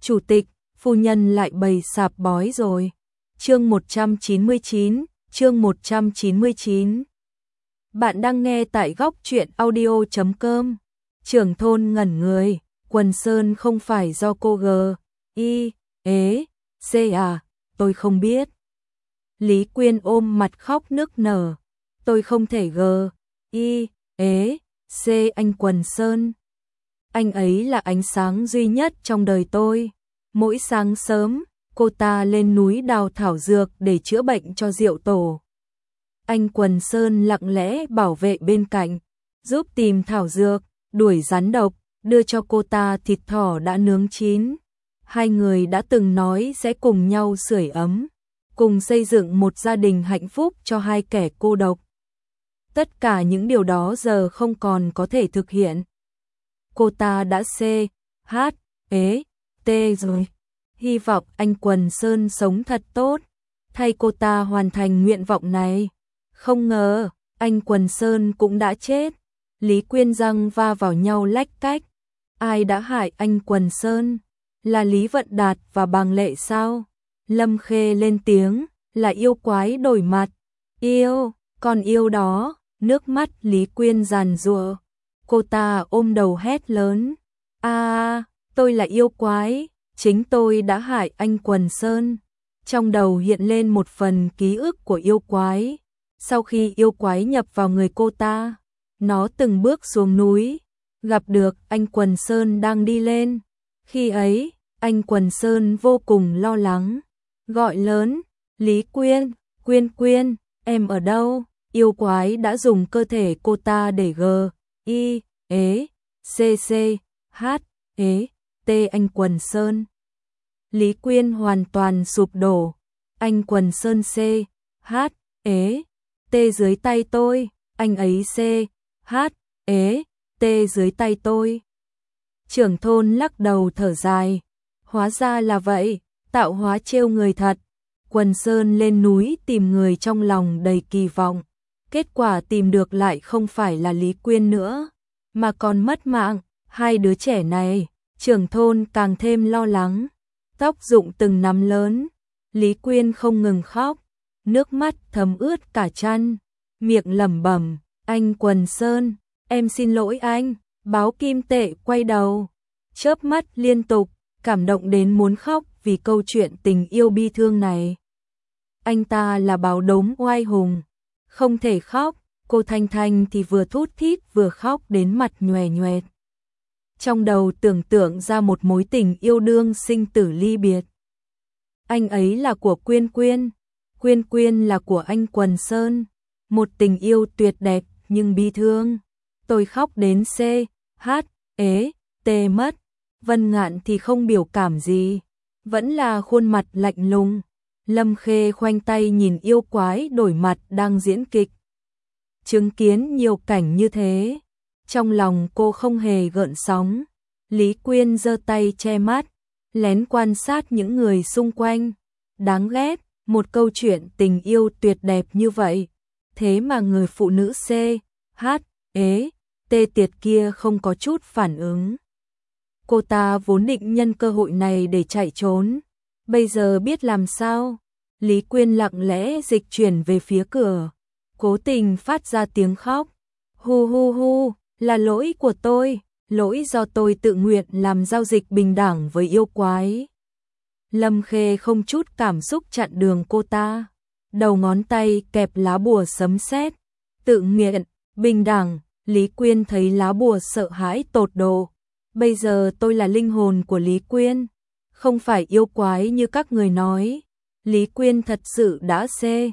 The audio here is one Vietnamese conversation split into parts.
Chủ tịch, phu nhân lại bày sạp bói rồi. Chương 199, chương 199. Bạn đang nghe tại góc truyện audio.com. Trưởng thôn ngẩn người, quần sơn không phải do cô C à, tôi không biết. Lý Quyên ôm mặt khóc nức nở, tôi không thể C anh Quần Sơn. Anh ấy là ánh sáng duy nhất trong đời tôi. Mỗi sáng sớm, cô ta lên núi đào thảo dược để chữa bệnh cho Diệu Tổ. Anh Quần Sơn lặng lẽ bảo vệ bên cạnh, giúp tìm thảo dược, đuổi rắn độc, đưa cho cô ta thịt thỏ đã nướng chín. Hai người đã từng nói sẽ cùng nhau sưởi ấm, cùng xây dựng một gia đình hạnh phúc cho hai kẻ cô độc. Tất cả những điều đó giờ không còn có thể thực hiện. Cô ta đã T rồi. Hy vọng anh Quần Sơn sống thật tốt, thay cô ta hoàn thành nguyện vọng này. Không ngờ, anh Quần Sơn cũng đã chết. Lý Quyên răng va vào nhau lách cách. Ai đã hại anh Quần Sơn? Là Lý Vận Đạt và Bàng Lệ sao? Lâm Khê lên tiếng, là yêu quái đổi mặt. Yêu, còn yêu đó. Nước mắt Lý Quyên giàn giụa. Cô ta ôm đầu hét lớn. Tôi là yêu quái, chính tôi đã hại anh Quần Sơn. Trong đầu hiện lên một phần ký ức của yêu quái. Sau khi yêu quái nhập vào người cô ta, nó từng bước xuống núi, gặp được anh Quần Sơn đang đi lên. Khi ấy, anh Quần Sơn vô cùng lo lắng, gọi lớn, Lý Quyên, Quyên, em ở đâu? Yêu quái đã dùng cơ thể cô ta để T anh Quần Sơn. Lý Quyên hoàn toàn sụp đổ. Anh Quần Sơn T dưới tay tôi, anh ấy T dưới tay tôi. Trưởng thôn lắc đầu thở dài. Hóa ra là vậy, tạo hóa trêu người thật. Quần Sơn lên núi tìm người trong lòng đầy kỳ vọng. Kết quả tìm được lại không phải là Lý Quyên nữa, mà còn mất mạng. Hai đứa trẻ này, trưởng thôn càng thêm lo lắng. Tóc rụng từng nắm lớn. Lý Quyên không ngừng khóc, nước mắt thấm ướt cả chăn, miệng lẩm bẩm, anh Quần Sơn, em xin lỗi anh. Báo Kim Tệ quay đầu, chớp mắt liên tục, cảm động đến muốn khóc vì câu chuyện tình yêu bi thương này. Anh ta là báo đốm oai hùng, không thể khóc. Cô Thanh Thanh thì vừa thút thít vừa khóc đến mặt nhòe nhoẹt. Trong đầu tưởng tượng ra một mối tình yêu đương sinh tử ly biệt. Anh ấy là của Quyên là của anh Quần Sơn. Một tình yêu tuyệt đẹp nhưng bi thương. Tôi khóc đến T mất. Vân Ngạn thì không biểu cảm gì, vẫn là khuôn mặt lạnh lùng. Lâm Khê khoanh tay nhìn yêu quái đổi mặt đang diễn kịch. Chứng kiến nhiều cảnh như thế, trong lòng cô không hề gợn sóng. Lý Quyên giơ tay che mắt, lén quan sát những người xung quanh. Đáng ghét, một câu chuyện tình yêu tuyệt đẹp như vậy, thế mà người phụ nữ T tiệt kia không có chút phản ứng. Cô ta vốn định nhân cơ hội này để chạy trốn, bây giờ biết làm sao. Lý Quyên lặng lẽ dịch chuyển về phía cửa, cố tình phát ra tiếng khóc. Hu, là lỗi của tôi, lỗi do tôi tự nguyện làm giao dịch bình đẳng với yêu quái. Lâm Khê không chút cảm xúc chặn đường cô ta, đầu ngón tay kẹp lá bùa sấm sét. Tự nguyện, bình đẳng. Lý Quyên thấy lá bùa sợ hãi tột độ. Bây giờ tôi là linh hồn của Lý Quyên, không phải yêu quái như các người nói. Lý Quyên thật sự đã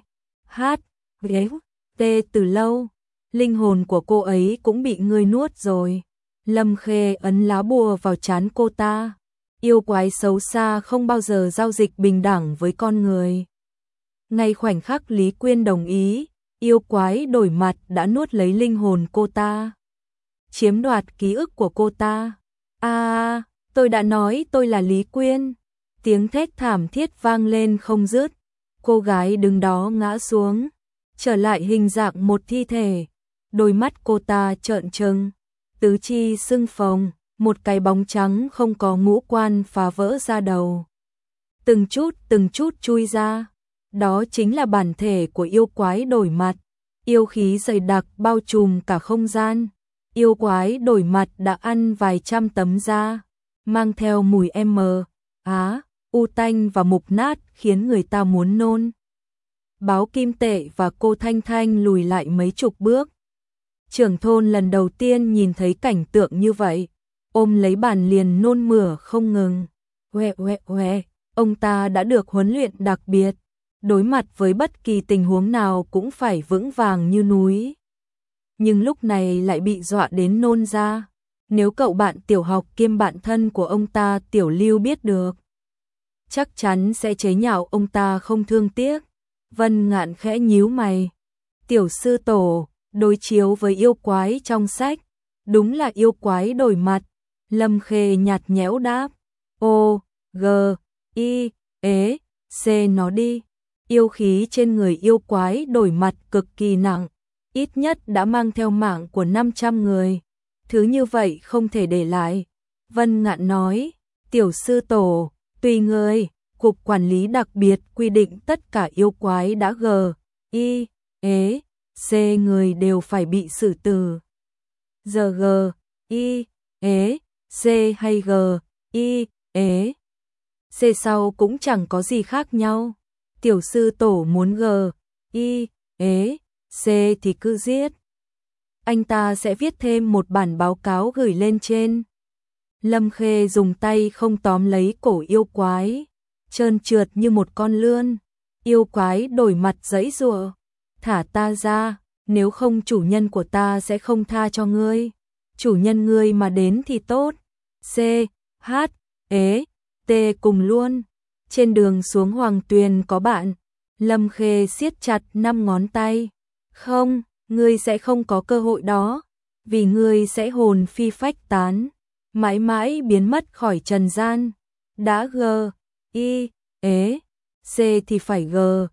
T từ lâu. Linh hồn của cô ấy cũng bị ngươi nuốt rồi. Lâm Khê ấn lá bùa vào trán cô ta. Yêu quái xấu xa không bao giờ giao dịch bình đẳng với con người. Ngay khoảnh khắc Lý Quyên đồng ý, yêu quái đổi mặt đã nuốt lấy linh hồn cô ta, chiếm đoạt ký ức của cô ta. Tôi đã nói tôi là Lý Quyên. Tiếng thét thảm thiết vang lên không dứt. Cô gái đứng đó ngã xuống, trở lại hình dạng một thi thể. Đôi mắt cô ta trợn trừng, tứ chi sưng phồng, một cái bóng trắng không có ngũ quan phá vỡ ra đầu. Từng chút chui ra. Đó chính là bản thể của yêu quái đổi mặt. Yêu khí dày đặc bao trùm cả không gian. Yêu quái đổi mặt đã ăn vài trăm tấm da, mang theo mùi u tanh và mục nát khiến người ta muốn nôn. Báo Kim Tệ và cô Thanh Thanh lùi lại mấy chục bước. Trưởng thôn lần đầu tiên nhìn thấy cảnh tượng như vậy, ôm lấy bàn liền nôn mửa không ngừng. Oe, ông ta đã được huấn luyện đặc biệt, đối mặt với bất kỳ tình huống nào cũng phải vững vàng như núi. Nhưng lúc này lại bị dọa đến nôn ra. Nếu cậu bạn tiểu học kiêm bạn thân của ông ta Tiểu Lưu biết được, chắc chắn sẽ chế nhạo ông ta không thương tiếc. Vân Ngạn khẽ nhíu mày. Tiểu sư tổ, đối chiếu với yêu quái trong sách, đúng là yêu quái đổi mặt. Lâm Khê nhạt nhẽo đáp. Nó đi. Yêu khí trên người yêu quái đổi mặt cực kỳ nặng, ít nhất đã mang theo mạng của 500 người. Thứ như vậy không thể để lại. Vân Ngạn nói, tiểu sư tổ, tùy người, cục quản lý đặc biệt quy định tất cả yêu quái đã người đều phải bị xử tử. Giờ hay sau cũng chẳng có gì khác nhau. Tiểu sư tổ muốn thì cứ giết. Anh ta sẽ viết thêm một bản báo cáo gửi lên trên. Lâm Khê dùng tay không tóm lấy cổ yêu quái, trơn trượt như một con lươn. Yêu quái đổi mặt giãy giụa. Thả ta ra, nếu không chủ nhân của ta sẽ không tha cho ngươi. Chủ nhân ngươi mà đến thì tốt. Cùng luôn. Trên đường xuống Hoàng Tuyền có bạn. Lâm Khê siết chặt 5 ngón tay. Không, ngươi sẽ không có cơ hội đó, vì ngươi sẽ hồn phi phách tán, mãi mãi biến mất khỏi trần gian. Đã thì phải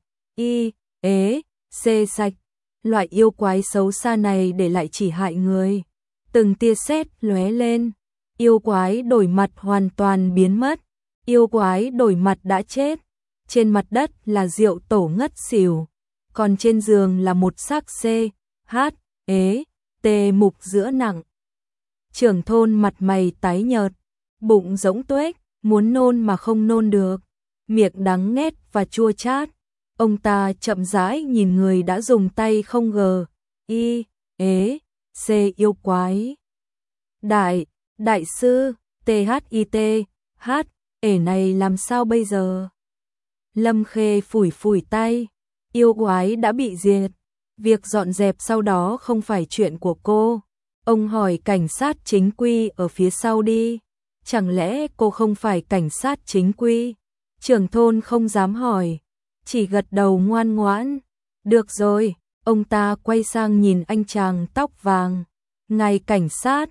sạch. Loại yêu quái xấu xa này để lại chỉ hại người. Từng tia sét lóe lên, yêu quái đổi mặt hoàn toàn biến mất. Yêu quái đổi mặt đã chết. Trên mặt đất là Diệu Tổ ngất xỉu, còn trên giường là một xác mục giữa nặng. Trưởng thôn mặt mày tái nhợt, bụng rỗng tuếch, muốn nôn mà không nôn được, miệng đắng nghét và chua chát. Ông ta chậm rãi nhìn người đã dùng tay không yêu quái. Đại sư, này làm sao bây giờ? Lâm Khê phủi tay, yêu quái đã bị diệt. Việc dọn dẹp sau đó không phải chuyện của cô. Ông hỏi cảnh sát chính quy ở phía sau đi. Chẳng lẽ cô không phải cảnh sát chính quy? Trưởng thôn không dám hỏi, chỉ gật đầu ngoan ngoãn. Được rồi, ông ta quay sang nhìn anh chàng tóc vàng. Ngài cảnh sát,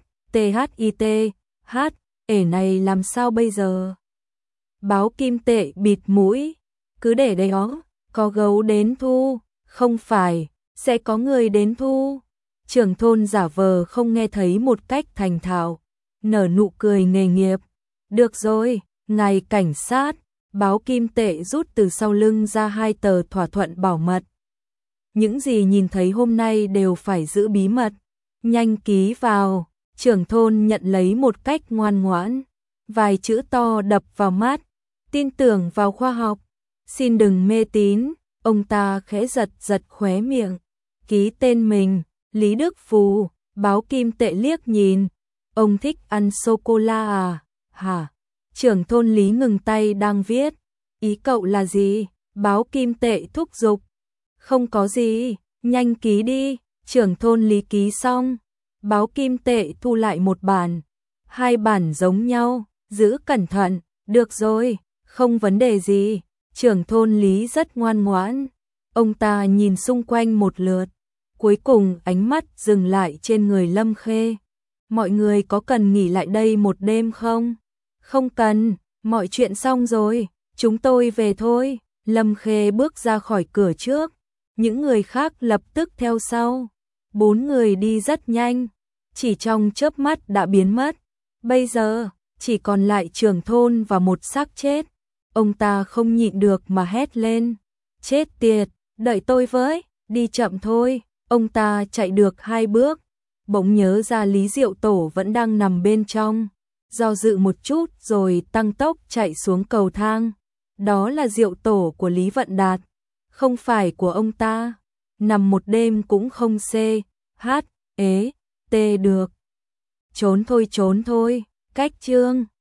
này làm sao bây giờ? Báo Kim Tệ bịt mũi. Cứ để đấy đó, có gấu đến thu. Không phải, sẽ có người đến thu. Trưởng thôn giả vờ không nghe thấy một cách thành thạo, nở nụ cười nghề nghiệp. Được rồi, ngài cảnh sát. Báo Kim Tệ rút từ sau lưng ra 2 tờ thỏa thuận bảo mật. Những gì nhìn thấy hôm nay đều phải giữ bí mật. Nhanh ký vào. Trưởng thôn nhận lấy một cách ngoan ngoãn. Vài chữ to đập vào mắt. Tin tưởng vào khoa học. Xin đừng mê tín. Ông ta khẽ giật khóe miệng. Ký tên mình, Lý Đức Phù. Báo Kim Tệ liếc nhìn. Ông thích ăn sô-cô-la à? Hả? Trưởng thôn Lý ngừng tay đang viết. Ý cậu là gì? Báo Kim Tệ thúc giục. Không có gì, nhanh ký đi. Trưởng thôn Lý ký xong. Báo Kim Tệ thu lại một bản. 2 bản giống nhau, giữ cẩn thận. Được rồi, không vấn đề gì. Trưởng thôn Lý rất ngoan ngoãn. Ông ta nhìn xung quanh một lượt. Cuối cùng ánh mắt dừng lại trên người Lâm Khê. Mọi người có cần nghỉ lại đây một đêm không? Không cần, mọi chuyện xong rồi, chúng tôi về thôi. Lâm Khê bước ra khỏi cửa trước. Những người khác lập tức theo sau. 4 người đi rất nhanh, chỉ trong chớp mắt đã biến mất. Bây giờ, chỉ còn lại trưởng thôn và một xác chết. Ông ta không nhịn được mà hét lên. Chết tiệt, đợi tôi với, đi chậm thôi. Ông ta chạy được 2 bước, bỗng nhớ ra Lý Diệu Tổ vẫn đang nằm bên trong. Do dự một chút rồi tăng tốc chạy xuống cầu thang. Đó là Diệu Tổ của Lý Vận Đạt, không phải của ông ta. Nằm một đêm cũng không tê được. Trốn thôi, cách chương.